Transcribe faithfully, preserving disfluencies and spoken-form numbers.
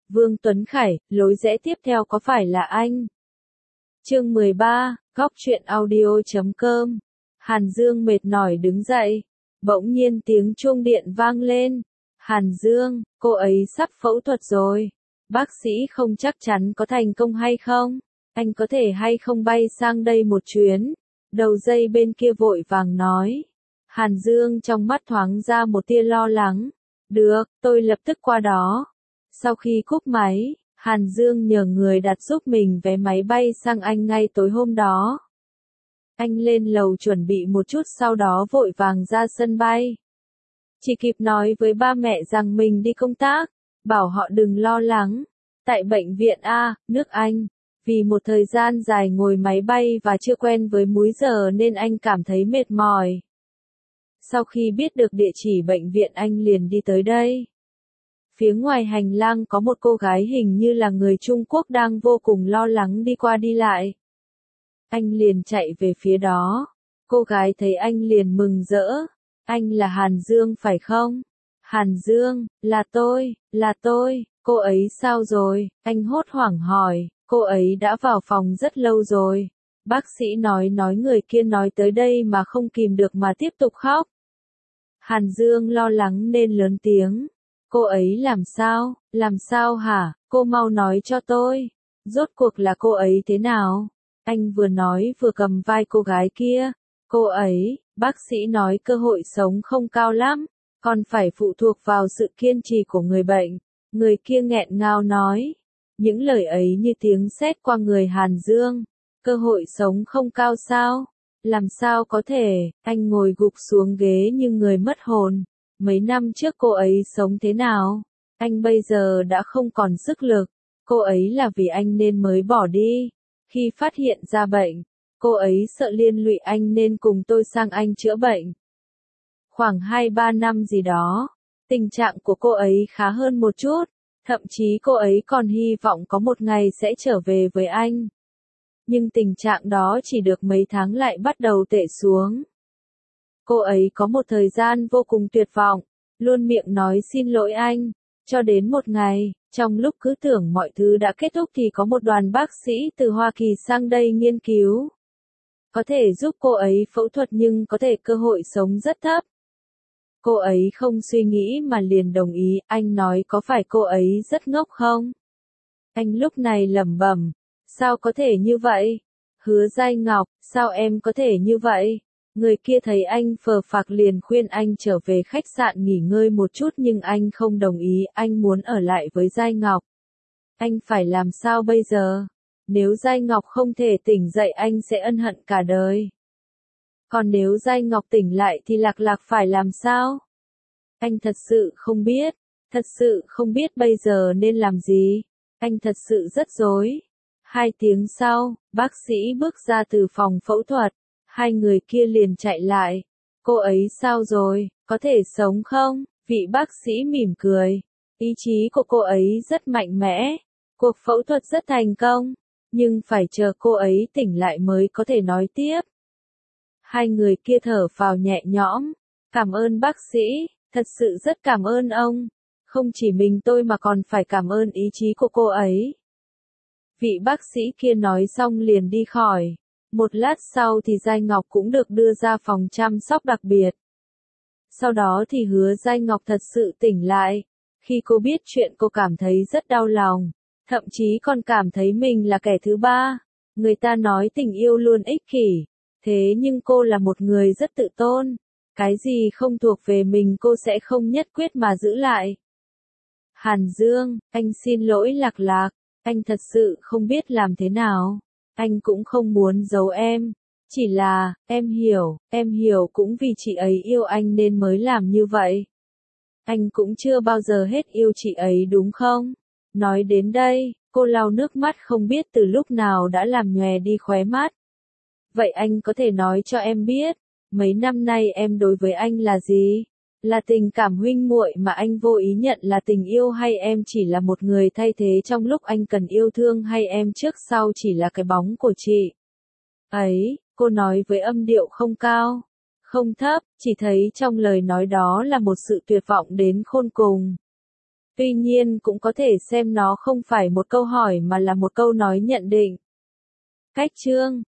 Vương Tuấn Khải, lối rẽ tiếp theo có phải là anh? Chương mười ba, góc truyện audio chấm com. Hàn Dương mệt mỏi đứng dậy. Bỗng nhiên tiếng chuông điện vang lên. Hàn Dương, cô ấy sắp phẫu thuật rồi. Bác sĩ không chắc chắn có thành công hay không. Anh có thể hay không bay sang đây một chuyến? Đầu dây bên kia vội vàng nói. Hàn Dương trong mắt thoáng ra một tia lo lắng. Được, tôi lập tức qua đó. Sau khi cúp máy, Hàn Dương nhờ người đặt giúp mình vé máy bay sang Anh ngay tối hôm đó. Anh lên lầu chuẩn bị một chút sau đó vội vàng ra sân bay. Chỉ kịp nói với ba mẹ rằng mình đi công tác, bảo họ đừng lo lắng. Tại bệnh viện A, nước Anh, vì một thời gian dài ngồi máy bay và chưa quen với múi giờ nên anh cảm thấy mệt mỏi. Sau khi biết được địa chỉ bệnh viện anh liền đi tới đây. Phía ngoài hành lang có một cô gái hình như là người Trung Quốc đang vô cùng lo lắng đi qua đi lại. Anh liền chạy về phía đó. Cô gái thấy anh liền mừng rỡ. Anh là Hàn Dương phải không? Hàn Dương, là tôi, là tôi, cô ấy sao rồi? Anh hốt hoảng hỏi, cô ấy đã vào phòng rất lâu rồi. Bác sĩ nói nói người kia nói tới đây mà không kìm được mà tiếp tục khóc. Hàn Dương lo lắng nên lớn tiếng. Cô ấy làm sao? Làm sao hả? Cô mau nói cho tôi. Rốt cuộc là cô ấy thế nào? Anh vừa nói vừa cầm vai cô gái kia. Cô ấy, bác sĩ nói cơ hội sống không cao lắm, còn phải phụ thuộc vào sự kiên trì của người bệnh. Người kia nghẹn ngào nói. Những lời ấy như tiếng sét qua người Hàn Dương. Cơ hội sống không cao sao? Làm sao có thể? Anh ngồi gục xuống ghế như người mất hồn. Mấy năm trước cô ấy sống thế nào? Anh bây giờ đã không còn sức lực. Cô ấy là vì anh nên mới bỏ đi. Khi phát hiện ra bệnh, cô ấy sợ liên lụy anh nên cùng tôi sang Anh chữa bệnh. Khoảng hai ba năm gì đó, tình trạng của cô ấy khá hơn một chút, thậm chí cô ấy còn hy vọng có một ngày sẽ trở về với anh. Nhưng tình trạng đó chỉ được mấy tháng lại bắt đầu tệ xuống. Cô ấy có một thời gian vô cùng tuyệt vọng, luôn miệng nói xin lỗi anh, cho đến một ngày, trong lúc cứ tưởng mọi thứ đã kết thúc thì có một đoàn bác sĩ từ Hoa Kỳ sang đây nghiên cứu. Có thể giúp cô ấy phẫu thuật nhưng có thể cơ hội sống rất thấp. Cô ấy không suy nghĩ mà liền đồng ý, anh nói có phải cô ấy rất ngốc không? Anh lúc này lẩm bẩm, sao có thể như vậy? Hứa Giai Ngọc, sao em có thể như vậy? Người kia thấy anh phờ phạc liền khuyên anh trở về khách sạn nghỉ ngơi một chút nhưng anh không đồng ý, anh muốn ở lại với Giai Ngọc. Anh phải làm sao bây giờ? Nếu Giai Ngọc không thể tỉnh dậy anh sẽ ân hận cả đời. Còn nếu Giai Ngọc tỉnh lại thì Lạc Lạc phải làm sao? Anh thật sự không biết, thật sự không biết bây giờ nên làm gì. Anh thật sự rất rối. Hai tiếng sau, bác sĩ bước ra từ phòng phẫu thuật. Hai người kia liền chạy lại. Cô ấy sao rồi, có thể sống không? Vị bác sĩ mỉm cười. Ý chí của cô ấy rất mạnh mẽ. Cuộc phẫu thuật rất thành công. Nhưng phải chờ cô ấy tỉnh lại mới có thể nói tiếp. Hai người kia thở phào nhẹ nhõm. Cảm ơn bác sĩ, thật sự rất cảm ơn ông. Không chỉ mình tôi mà còn phải cảm ơn ý chí của cô ấy. Vị bác sĩ kia nói xong liền đi khỏi. Một lát sau thì Giai Ngọc cũng được đưa ra phòng chăm sóc đặc biệt. Sau đó thì Hứa Giai Ngọc thật sự tỉnh lại. Khi cô biết chuyện cô cảm thấy rất đau lòng. Thậm chí còn cảm thấy mình là kẻ thứ ba. Người ta nói tình yêu luôn ích kỷ. Thế nhưng cô là một người rất tự tôn. Cái gì không thuộc về mình cô sẽ không nhất quyết mà giữ lại. Hàn Dương, anh xin lỗi Lạc Lạc. Anh thật sự không biết làm thế nào. Anh cũng không muốn giấu em. Chỉ là, em hiểu, em hiểu cũng vì chị ấy yêu anh nên mới làm như vậy. Anh cũng chưa bao giờ hết yêu chị ấy đúng không? Nói đến đây, cô lau nước mắt không biết từ lúc nào đã làm nhòe đi khóe mắt. Vậy anh có thể nói cho em biết, mấy năm nay em đối với anh là gì? Là tình cảm huynh muội mà anh vô ý nhận là tình yêu hay em chỉ là một người thay thế trong lúc anh cần yêu thương hay em trước sau chỉ là cái bóng của chị? Ấy, cô nói với âm điệu không cao, không thấp, chỉ thấy trong lời nói đó là một sự tuyệt vọng đến khôn cùng. Tuy nhiên cũng có thể xem nó không phải một câu hỏi mà là một câu nói nhận định. Cách chương